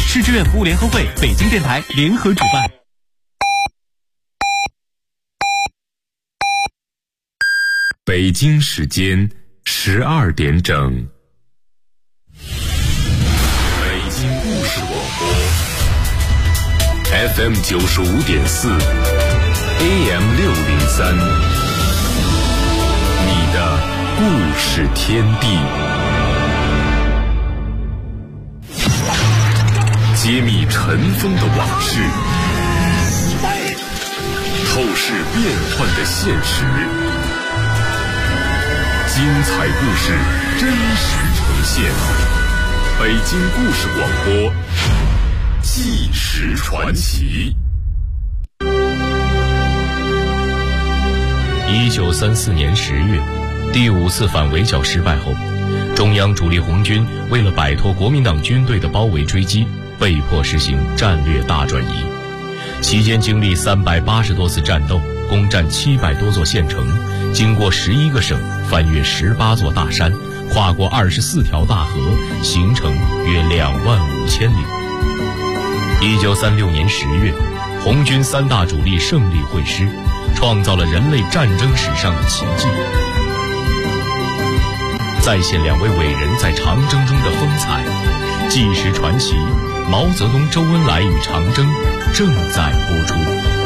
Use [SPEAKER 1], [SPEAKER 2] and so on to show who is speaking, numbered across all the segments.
[SPEAKER 1] 市志愿服务联合会、北京电台联合主办。
[SPEAKER 2] 北京时间12点整。北京故事广播 FM 95.4 AM 603，你的故事天地。揭秘尘封的往事，透视变幻的现实，精彩故事真实呈现。北京故事广播，纪实传奇。
[SPEAKER 3] 1934年10月，第5次反围剿失败后，中央主力红军为了摆脱国民党军队的包围追击，被迫实行战略大转移。期间经历380多次战斗，攻占700多座县城，经过11个省，翻越18座大山，跨过24条大河，行程约25000里。1936年10月，红军3大主力胜利会师，创造了人类战争史上的奇迹，再现2位伟人在长征中的风采。纪实传奇，毛泽东、周恩来与长征正在播出。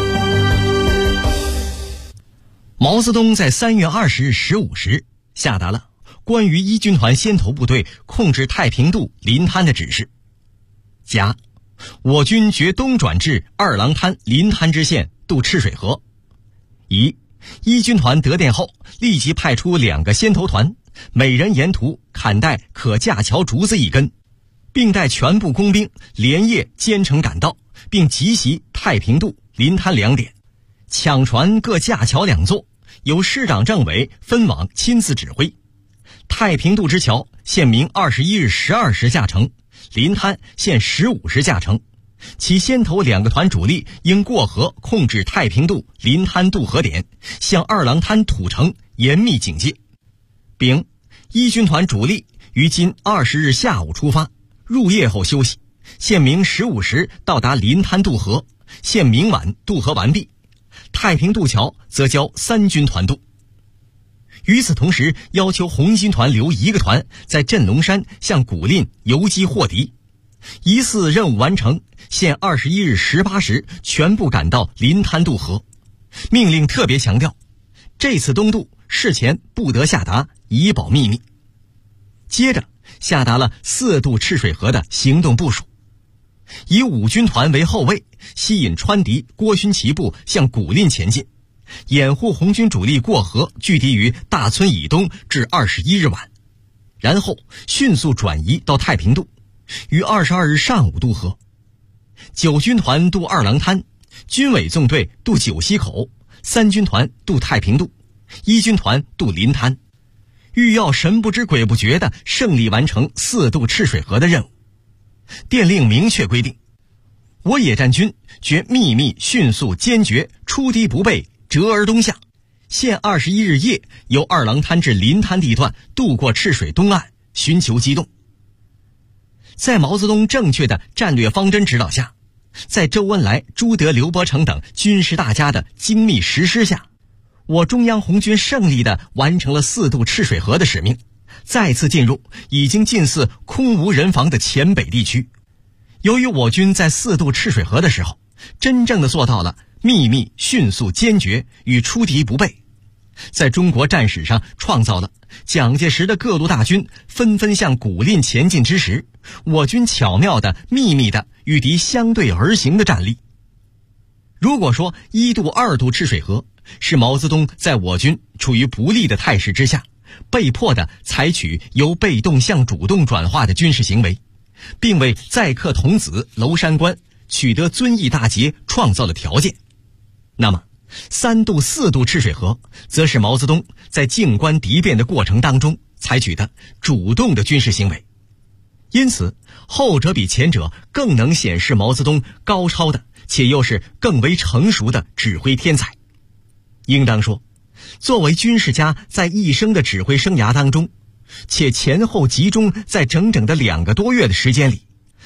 [SPEAKER 4] 毛泽东在3月20日15时下达了关于一军团先头部队控制太平渡、临滩的指示。甲，我军决东转至二郎滩、临滩支线渡赤水河。乙，一军团得电后，立即派出2个先头团，每人沿途砍带可架桥竹子1根，并带全部工兵连夜兼程赶到，并急袭太平渡、临滩2点，抢船各架桥2座，由师长政委分往亲自指挥。太平渡之桥限明21日12时下城，临滩限15时下城，其先头2个团主力应过河控制太平渡、临滩渡河点，向二郎滩土城严密警戒。丙，一军团主力于今20日下午出发，入夜后休息，限明15时到达临滩渡河，限明晚渡河完毕。太平渡桥则交3军团渡。与此同时，要求红军团留1个团在镇龙山向古蔺游击获敌。疑似任务完成，限21日18时全部赶到临滩渡河。命令特别强调，这次东渡事前不得下达，以保秘密。接着下达了4渡赤水河的行动部署，以5军团为后卫，吸引川敌郭勋祺部向古蔺前进，掩护红军主力过河聚敌于大村以东至21日晚，然后迅速转移到太平渡，于22日上午渡河。9军团渡二郎滩，军委纵队渡九溪口，3军团渡太平渡，1军团渡临滩，欲要神不知鬼不觉地胜利完成4渡赤水河的任务。电令明确规定，我野战军决秘密、迅速、坚决，出敌不备，折而东向，限21日夜由二郎滩至临滩地段渡过赤水东岸，寻求机动。在毛泽东正确的战略方针指导下，在周恩来、朱德、刘伯承等军事大家的精密实施下，我中央红军胜利地完成了4渡赤水河的使命，再次进入已经近似空无人防的黔北地区。由于我军在4渡赤水河的时候，真正地做到了秘密、迅速、坚决与出敌不备，在中国战史上创造了蒋介石的各路大军纷纷向古蔺前进之时，我军巧妙的、秘密的与敌相对而行的战力。如果说1渡、2渡赤水河是毛泽东在我军处于不利的态势之下，被迫的采取由被动向主动转化的军事行为，并为载客童子娄山关取得遵义大捷创造了条件，那么3渡、4渡赤水河则是毛泽东在静观敌变的过程当中采取的主动的军事行为。因此后者比前者更能显示毛泽东高超的且又是更为成熟的指挥天才。应当说，作为军事家在一生的指挥生涯当中，且前后集中在整整的2个多月的时间里，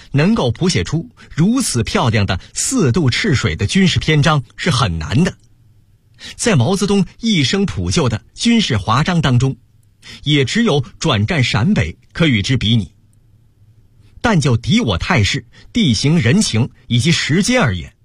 [SPEAKER 4] 能够谱写出如此漂亮的4渡赤水的军事篇章是很难的。在毛泽东一生谱就的军事华章当中，也只有转战陕北可与之比拟。但就敌我态势、地形人情以及时间而言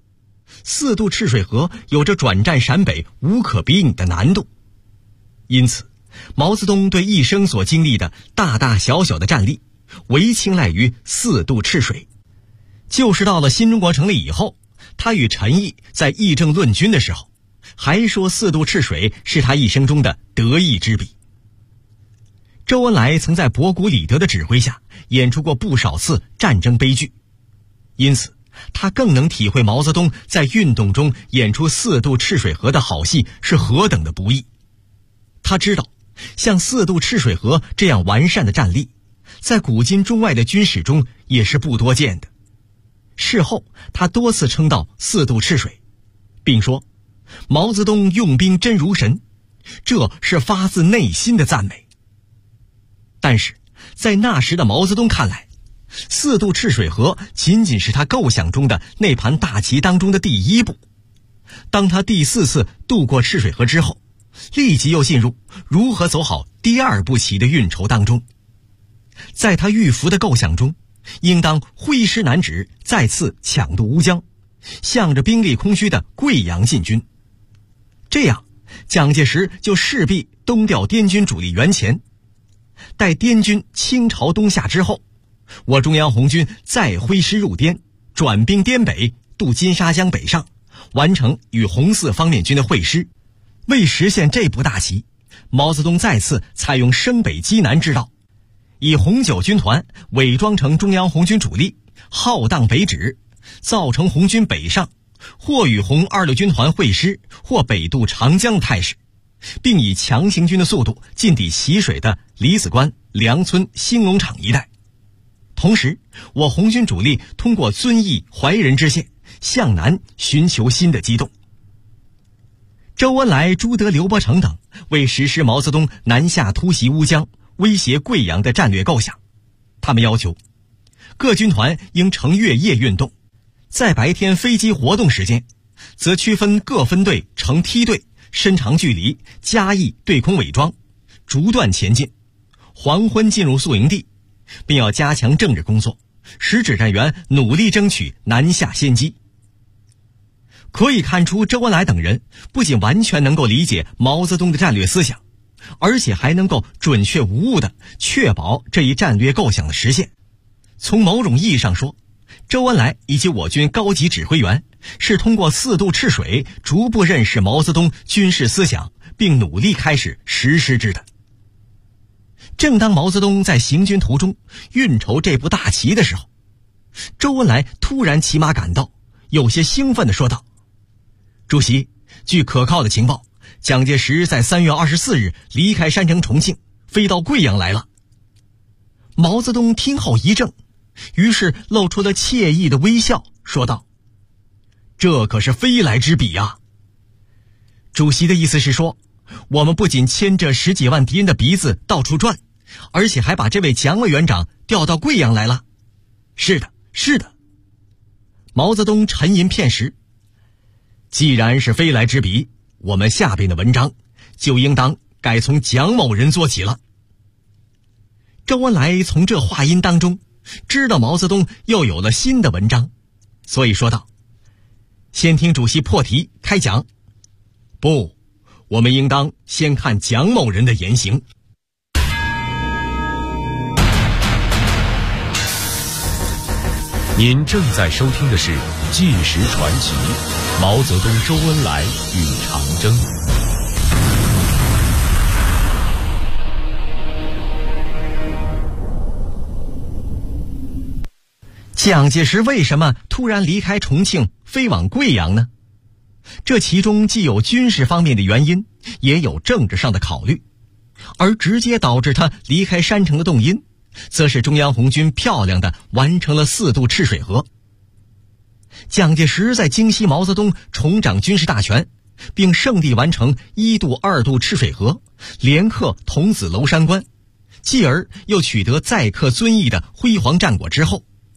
[SPEAKER 4] ，4渡赤水河有着转战陕北无可比拟的难度。因此，毛泽东对一生所经历的大大小小的战例，唯青睐于4渡赤水。就是到了新中国成立以后，他与陈毅在议政论军的时候，还说4渡赤水是他一生中的得意之笔。周恩来曾在博古李德的指挥下演出过不少次战争悲剧，因此他更能体会毛泽东在运动中演出4渡赤水河的好戏是何等的不易。他知道像4渡赤水河这样完善的战例，在古今中外的军史中也是不多见的。事后他多次称道4渡赤水，并说毛泽东用兵真如神，这是发自内心的赞美。但是在那时的毛泽东看来，4渡赤水河仅仅是他构想中的那盘大棋当中的第一步。当他第4次渡过赤水河之后，立即又进入如何走好第2步棋的运筹当中。在他预伏的构想中，应当挥师南指，再次抢渡乌江，向着兵力空虚的贵阳进军。这样蒋介石就势必东调滇军主力援前，待滇军倾巢东下之后，我中央红军再挥师入滇，转兵滇北，渡金沙江北上，完成与红四方面军的会师。为实现这步大棋，毛泽东再次采用升北击南之道，以红九军团伪装成中央红军主力，浩荡北指，造成红军北上，或与红二六军团会师，或北渡长江的态势，并以强行军的速度进抵习水的李子关、梁村、兴隆场一带。同时，我红军主力通过遵义、怀仁支线向南寻求新的机动。周恩来、朱德、刘伯承等为实施毛泽东南下突袭乌江、威胁贵阳的战略构想，他们要求各军团应乘月夜运动，在白天飞机活动时间，则区分各分队成梯队，伸长距离，加以对空伪装，逐段前进，黄昏进入宿营地，并要加强政治工作，使指战员努力争取南下先机。可以看出，周恩来等人不仅完全能够理解毛泽东的战略思想，而且还能够准确无误地确保这一战略构想的实现。从某种意义上说，周恩来以及我军高级指挥员是通过4渡赤水逐步认识毛泽东军事思想，并努力开始实施之的。正当毛泽东在行军途中运筹这步大棋的时候，周恩来突然骑马赶到，有些兴奋地说道：主席，据可靠的情报，蒋介石在3月24日离开山城重庆，飞到贵阳来了。毛泽东听后一怔，于是露出了惬意的微笑，说道：这可是飞来之笔啊！主席的意思是说，我们不仅牵着10几万敌人的鼻子到处转，而且还把这位蒋委员长调到贵阳来了。是的，是的。毛泽东沉吟片时，既然是飞来之笔，我们下边的文章就应当该从蒋某人做起了。周恩来从这话音当中知道毛泽东又有了新的文章，所以说道：先听主席破题开讲。不，我们应当先看蒋某人的言行。
[SPEAKER 3] 您正在收听的是《纪实传奇》，毛泽东、周恩来与长征。
[SPEAKER 4] 蒋介石为什么突然离开重庆飞往贵阳呢？这其中既有军事方面的原因，也有政治上的考虑，而直接导致他离开山城的动因，则是中央红军漂亮地完成了4渡赤水河。蒋介石在京西毛泽东重掌军事大权，并胜利完成1渡2渡赤水河，连克桐梓娄山关，继而又取得再克遵义的辉煌战果之后，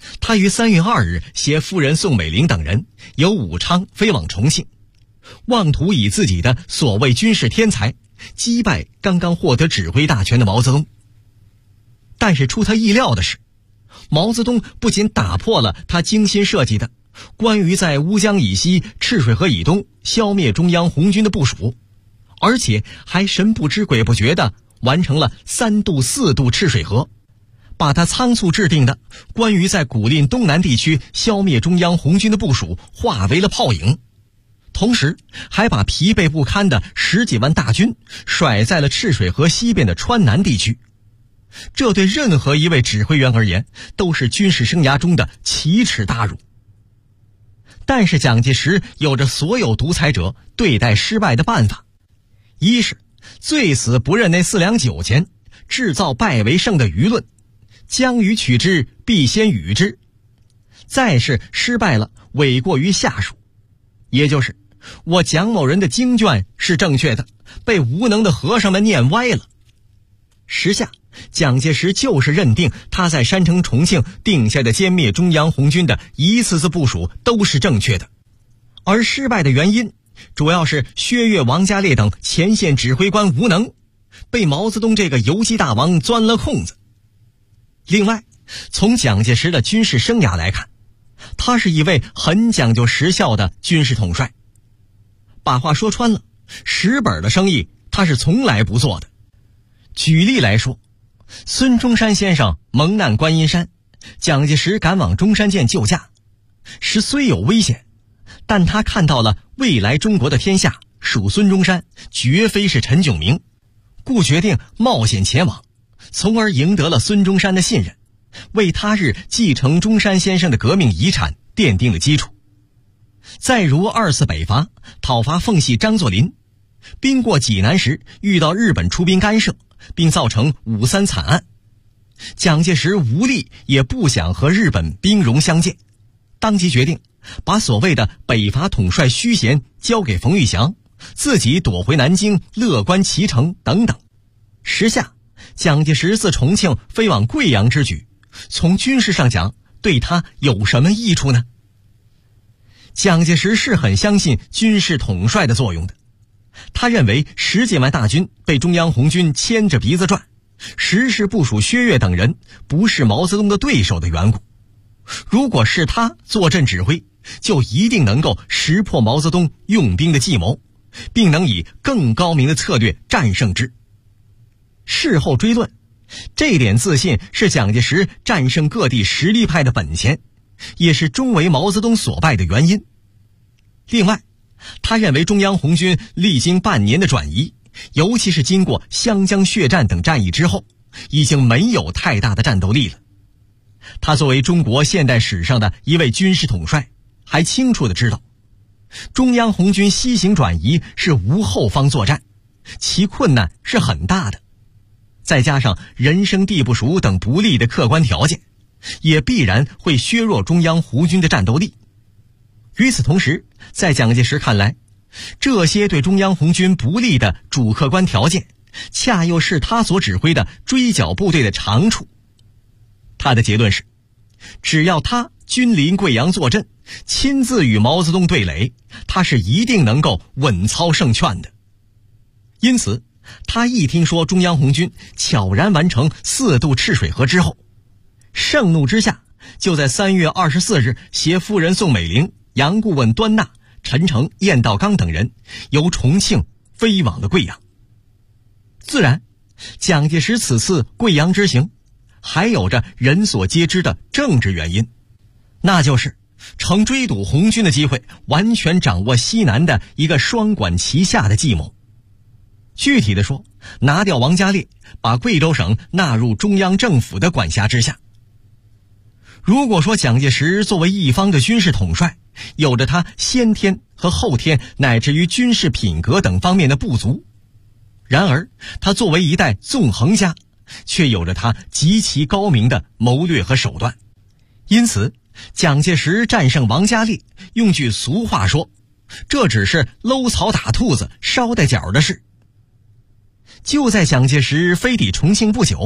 [SPEAKER 4] 他于3月2日携夫人宋美龄等人由武昌飞往重庆，妄图以自己的所谓军事天才击败刚刚获得指挥大权的毛泽东。但是出他意料的是，毛泽东不仅打破了他精心设计的关于在乌江以西、赤水河以东消灭中央红军的部署，而且还神不知鬼不觉地完成了3渡4渡赤水河，把他仓促制定的关于在古蔺东南地区消灭中央红军的部署化为了泡影，同时还把疲惫不堪的10几万大军甩在了赤水河西边的川南地区。这对任何一位指挥员而言都是军事生涯中的奇耻大辱。但是蒋介石有着所有独裁者对待失败的办法，一是最死不认那4两9钱，制造败为胜的舆论，将予取之必先予之；再是失败了诿过于下属，也就是我蒋某人的经卷是正确的，被无能的和尚们念歪了。时下蒋介石就是认定他在山城重庆定下的歼灭中央红军的一次次部署都是正确的，而失败的原因主要是薛岳、王家烈等前线指挥官无能，被毛泽东这个游击大王钻了空子。另外，从蒋介石的军事生涯来看，他是一位很讲究实效的军事统帅。把话说穿了，实本的生意他是从来不做的。举例来说，孙中山先生蒙难观音山，蒋介石赶往中山舰救驾，是虽有危险，但他看到了未来中国的天下属孙中山，绝非是陈炯明，故决定冒险前往，从而赢得了孙中山的信任，为他日继承中山先生的革命遗产奠定了基础。再如2次北伐讨伐奉系张作霖，兵过济南时遇到日本出兵干涉，并造成5·3惨案。蒋介石无力也不想和日本兵戎相见，当即决定把所谓的北伐统帅虚衔交给冯玉祥，自己躲回南京乐观其成等等。时下蒋介石自重庆飞往贵阳之举，从军事上讲对他有什么益处呢？蒋介石是很相信军事统帅的作用的，他认为10几万大军被中央红军牵着鼻子转，实是部署薛岳等人不是毛泽东的对手的缘故。如果是他坐镇指挥，就一定能够识破毛泽东用兵的计谋，并能以更高明的策略战胜之。事后追论，这点自信是蒋介石战胜各地实力派的本钱，也是终为毛泽东所败的原因。另外，他认为中央红军历经半年的转移，尤其是经过湘江血战等战役之后，已经没有太大的战斗力了。他作为中国现代史上的一位军事统帅，还清楚地知道，中央红军西行转移是无后方作战，其困难是很大的，再加上人生地不熟等不利的客观条件，也必然会削弱中央红军的战斗力。与此同时，在蒋介石看来，这些对中央红军不利的主客观条件，恰又是他所指挥的追剿部队的长处。他的结论是，只要他君临贵阳坐镇，亲自与毛泽东对垒，他是一定能够稳操胜券的。因此，他一听说中央红军悄然完成4渡赤水河之后，盛怒之下，就在3月24日携夫人宋美龄、杨顾问端纳、陈诚、晏道刚等人由重庆飞往了贵阳。自然，蒋介石此次贵阳之行还有着人所皆知的政治原因，那就是乘追堵红军的机会，完全掌握西南的一个双管齐下的计谋。具体的说，拿掉王家烈，把贵州省纳入中央政府的管辖之下。如果说蒋介石作为一方的军事统帅，有着他先天和后天乃至于军事品格等方面的不足，然而他作为一代纵横家，却有着他极其高明的谋略和手段。因此，蒋介石战胜王家烈，用句俗话说，这只是搂草打兔子捎带脚的事。就在蒋介石飞抵重庆不久，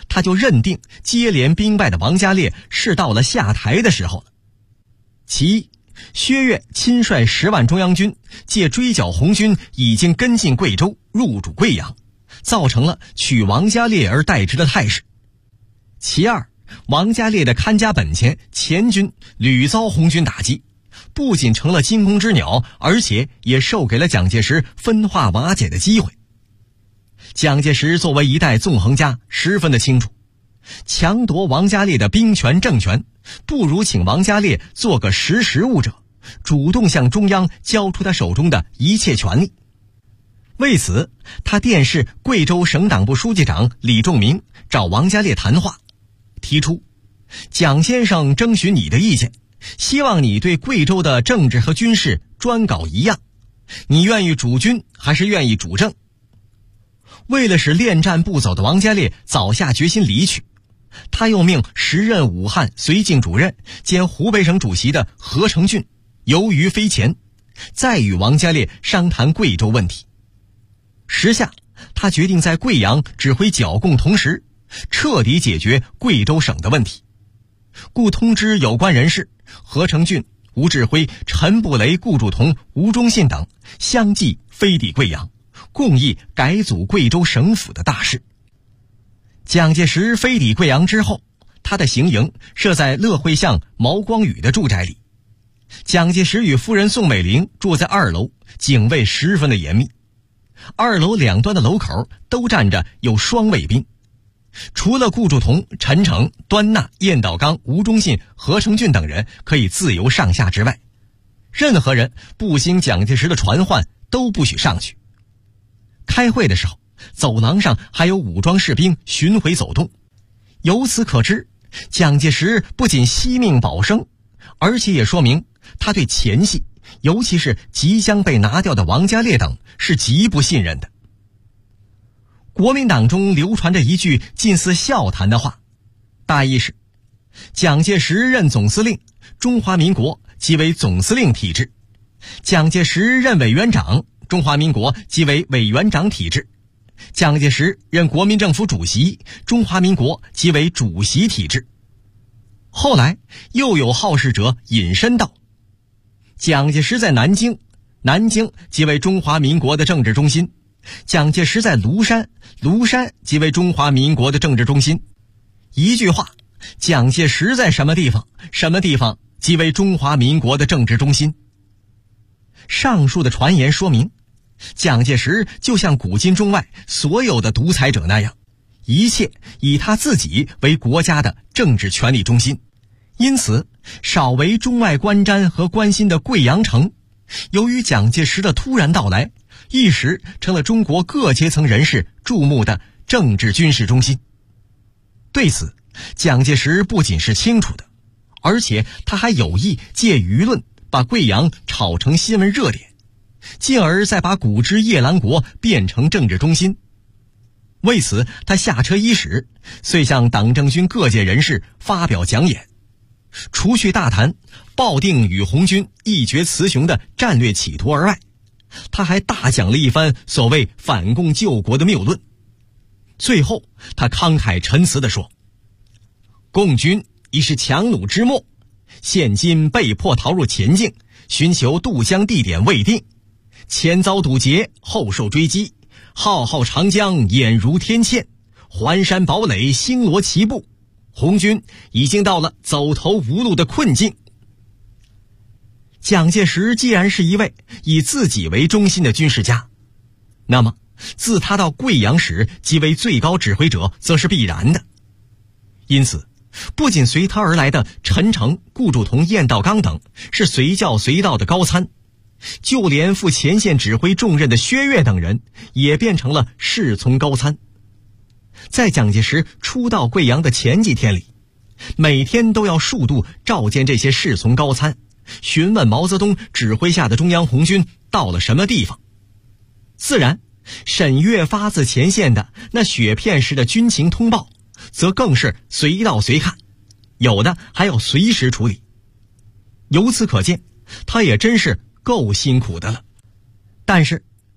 [SPEAKER 4] 他就认定接连兵败的王家烈是到了下台的时候了。其一，薛岳亲率10万中央军借追剿红军已经跟进贵州，入主贵阳，造成了取王家烈而代之的态势。其二，王家烈的看家本钱前军屡遭红军打击，不仅成了惊弓之鸟，而且也授给了蒋介石分化瓦解的机会。蒋介石作为一代纵横家，十分的清楚，强夺王家烈的兵权政权，不如请王家烈做个识务者，主动向中央交出他手中的一切权力。为此，他电示贵州省党部书记长李仲明找王家烈谈话，提出蒋先生征询你的意见，希望你对贵州的政治和军事专搞一样，你愿意主军还是愿意主政？为了使恋战不走的王家烈早下决心离去，他又命时任武汉绥靖主任兼湖北省主席的何成俊游于飞前，再与王家烈商谈贵州问题。时下，他决定在贵阳指挥剿共同时，彻底解决贵州省的问题，故通知有关人士，何成俊、吴志辉、陈布雷、顾祝同、吴忠信等相继飞抵贵阳，共议改组贵州省府的大事。蒋介石飞抵贵阳之后，他的行营设在乐会巷毛光宇的住宅里。蒋介石与夫人宋美龄住在2楼，警卫十分的严密。2楼两端的楼口都站着有双卫兵，除了顾祝同、陈诚、端纳、晏道刚、吴忠信、何成俊等人可以自由上下之外，任何人不经蒋介石的传唤都不许上去。开会的时候，走廊上还有武装士兵巡回走动。由此可知，蒋介石不仅惜命保生，而且也说明他对前系，尤其是即将被拿掉的王家烈等是极不信任的。国民党中流传着一句近似笑谈的话，大意是蒋介石任总司令，中华民国即为总司令体制；蒋介石任委员长，中华民国即为委员长体制；蒋介石任国民政府主席，中华民国即为主席体制。后来又有好事者引申道，蒋介石在南京，南京即为中华民国的政治中心；蒋介石在庐山，庐山即为中华民国的政治中心。一句话，蒋介石在什么地方，什么地方即为中华民国的政治中心。上述的传言说明，蒋介石就像古今中外所有的独裁者那样，一切以他自己为国家的政治权力中心。因此，少为中外观瞻和关心的贵阳城，由于蒋介石的突然到来，一时成了中国各阶层人士注目的政治军事中心。对此，蒋介石不仅是清楚的，而且他还有意借舆论把贵阳炒成新闻热点，进而再把古之夜郎国变成政治中心。为此，他下车伊始，遂向党政军各界人士发表讲演，除去大谈抱定与红军一决雌雄的战略企图而外，他还大讲了一番所谓反共救国的谬论。最后，他慷慨陈词地说，共军已是强弩之末，现今被迫逃入前境，寻求渡江地点未定，前遭堵截，后受追击，浩浩长江俨如天堑，环山堡垒星罗棋布，红军已经到了走投无路的困境。蒋介石既然是一位以自己为中心的军事家，那么自他到贵阳时即为最高指挥者则是必然的。因此，不仅随他而来的陈诚、顾祝同、晏道刚等是随叫随到的高参，就连负前线指挥重任的薛岳等人也变成了侍从高参。在蒋介石初到贵阳的前几天里，每天都要数度召见这些侍从高参，询问毛泽东指挥下的中央红军到了什么地方。自然，审阅发自前线的那雪片式的军情通报，则更是随到随看，有的还要随时处理。由此可见，他也真是够辛苦的了。但是，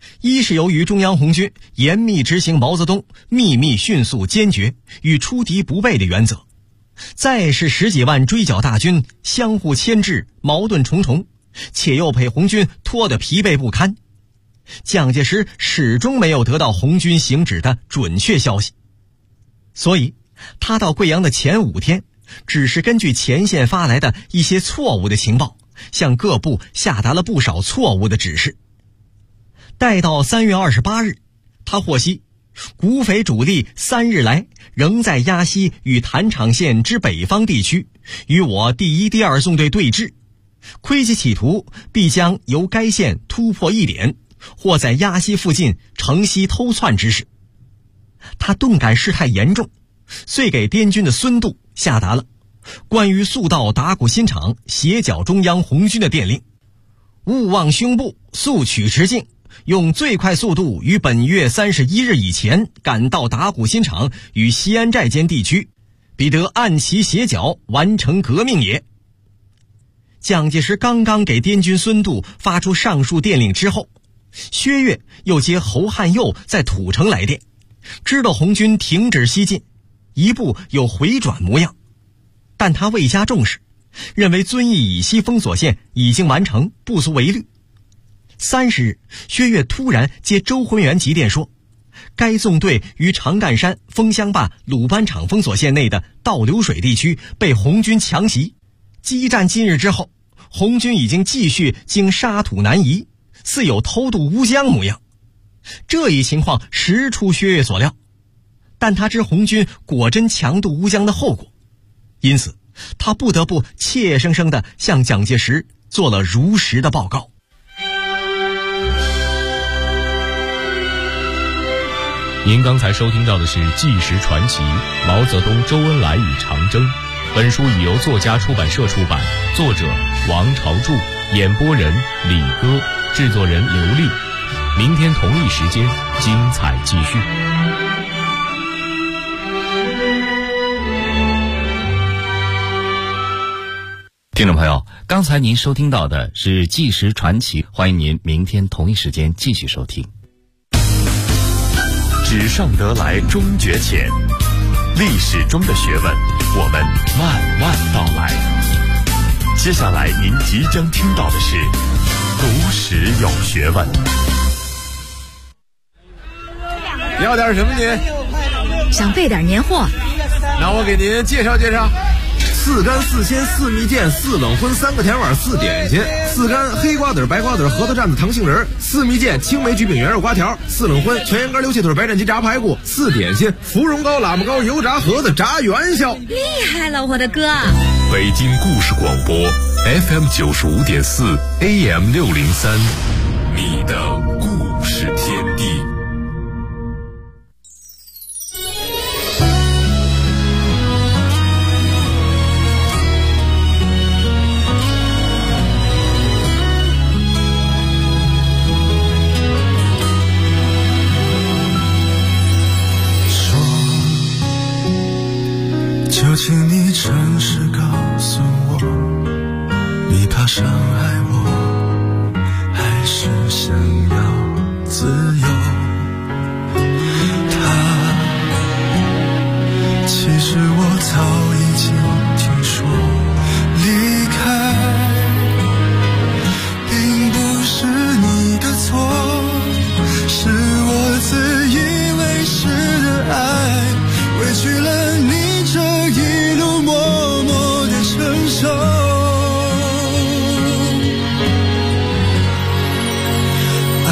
[SPEAKER 4] 一是由于中央红军严密执行毛泽东秘密、迅速、坚决与出敌不备的原则，再是10几万追剿大军相互牵制，矛盾重重，且又被红军拖得疲惫不堪。蒋介石始终没有得到红军行止的准确消息，所以他到贵阳的前5天，只是根据前线发来的一些错误的情报，向各部下达了不少错误的指示。待到3月28日，他获悉剿匪主力3日来仍在鸭溪与潭场县之北方地区与我第1、第2纵队对峙，窥其企图必将由该县突破一点，或在鸭溪附近乘隙偷窜之事。他顿感事态严重，遂给滇军的孙度下达了关于速到打鼓新场协剿中央红军的电令，勿忘胸部，速取直径，用最快速度于本月31日以前赶到打鼓新场与西安寨间地区，必得按其协剿，完成革命也。蒋介石刚刚给滇军孙度发出上述电令之后，薛岳又接侯汉佑在土城来电，知道红军停止西进，一步有回转模样，但他未加重视，认为遵义以西封锁线已经完成，不足为虑。30日，薛岳突然接周浑元急电说，该纵队于长干山、枫香坝、鲁班场封锁线内的倒流水地区被红军强袭，激战近日之后，红军已经继续经沙土南移，似有偷渡乌江模样。这一情况实出薛岳所料，但他知红军果真强渡乌江的后果，因此他不得不怯生生地向蒋介石做了如实的报告。
[SPEAKER 3] 您刚才收听到的是《纪实传奇：毛泽东、周恩来与长征》。本书已由作家出版社出版，作者王朝柱，演播人李歌，制作人刘丽。明天同一时间，精彩继续。
[SPEAKER 5] 听众朋友，刚才您收听到的是《纪实传奇》，欢迎您明天同一时间继续收听。
[SPEAKER 2] 纸上得来终觉浅，历史中的学问，我们慢慢道来。接下来您即将听到的是读史有学问。
[SPEAKER 6] 要点什么您？
[SPEAKER 7] 想备点年货。
[SPEAKER 6] 那我给您介绍介绍。4干4鲜4蜜饯4冷荤3个甜碗4点心，4干黑瓜子白瓜子核桃蘸子糖杏仁，4蜜饯青梅焗饼圆肉瓜条，4冷荤全羊肝溜气腿白斩鸡炸排骨，4点心芙蓉糕喇嘛糕油炸盒子炸元宵。
[SPEAKER 7] 厉害了我的哥！
[SPEAKER 2] 北京故事广播 FM 95.4 AM 603，你的故事天地。
[SPEAKER 8] 就请你诚实告诉我，你怕伤害我，还是想要自由？其实我早已经听说，离开并不是你的错，是我自以为是的爱委屈了你。这一路默默的承受，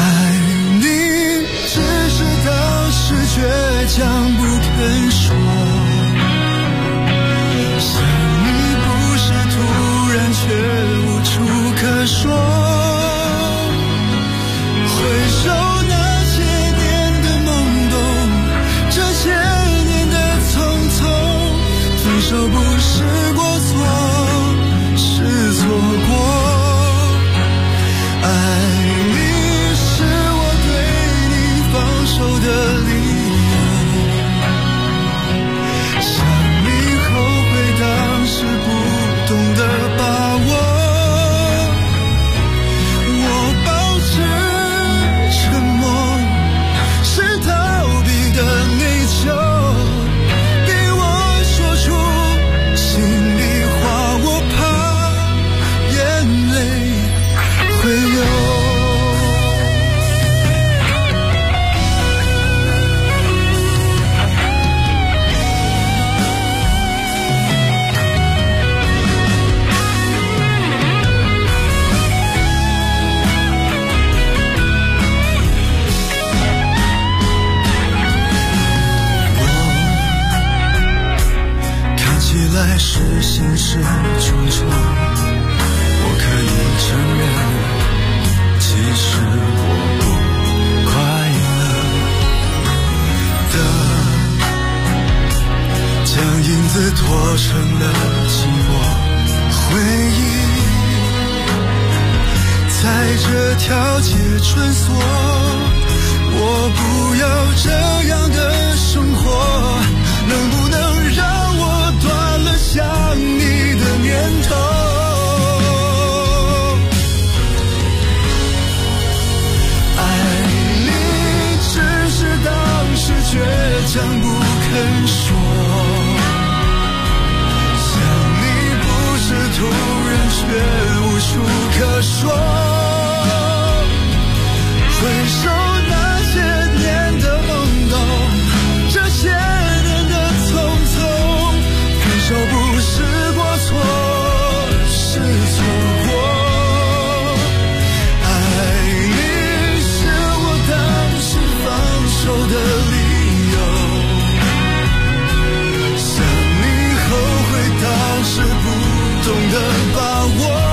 [SPEAKER 8] 条街穿梭，我不要这样的生活，能不能让我断了想你的念头？爱你只是当时倔强不肯说，想你不是突然却无处可说，回首那些年的懵懂，这些年的匆匆，分手不是过错，是错过。爱你是我当时放手的理由，想你后悔当时不懂得把握。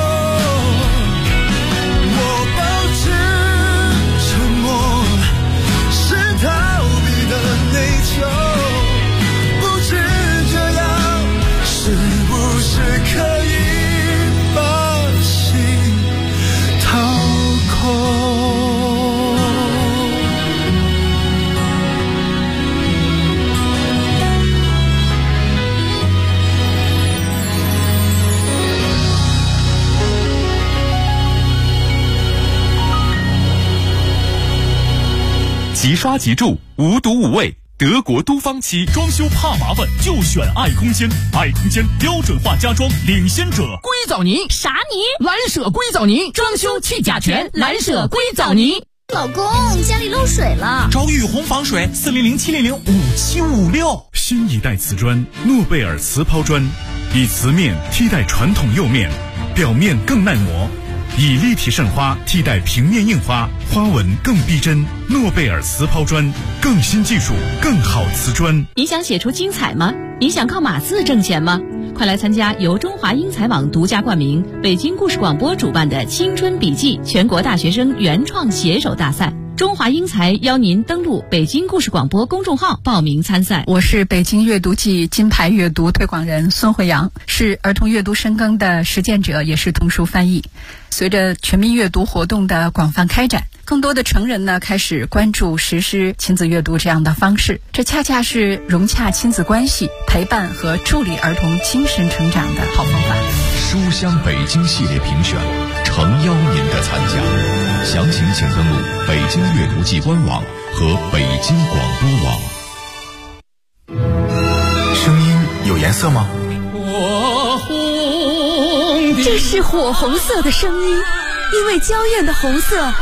[SPEAKER 1] 即刷即住，无毒无味。德国都方漆，装修怕麻烦就选爱空间。爱空间标准化家装领先者。
[SPEAKER 9] 硅藻泥啥泥？蓝舍硅藻泥，装修去甲醛。蓝舍硅藻泥。
[SPEAKER 7] 老公，家里漏水了，
[SPEAKER 1] 找雨虹防水，400-700-5756。
[SPEAKER 10] 新一代瓷砖诺贝尔瓷抛砖，以瓷面替代传统釉面，表面更耐磨。以立体渗花替代平面印花，花纹更逼真。诺贝尔瓷抛砖，更新技术，更好瓷砖。
[SPEAKER 11] 你想写出精彩吗？你想靠码字挣钱吗？快来参加由中华英才网独家冠名、北京故事广播主办的青春笔记全国大学生原创写手大赛。中华英才邀您登录北京故事广播公众号报名参赛。
[SPEAKER 12] 我是北京阅读季金牌阅读推广人孙慧阳，是儿童阅读深耕的实践者，也是童书翻译。随着全民阅读活动的广泛开展，更多的成人呢开始关注实施亲子阅读这样的方式，这恰恰是融洽亲子关系、陪伴和助力儿童精神成长的好方法。
[SPEAKER 2] 书香北京系列评选，诚邀您的参加。详情请登录北京阅读季官网和北京广播网。
[SPEAKER 6] 声音有颜色吗？
[SPEAKER 9] 火红的，
[SPEAKER 7] 这是火红色的声音，因为娇艳的红色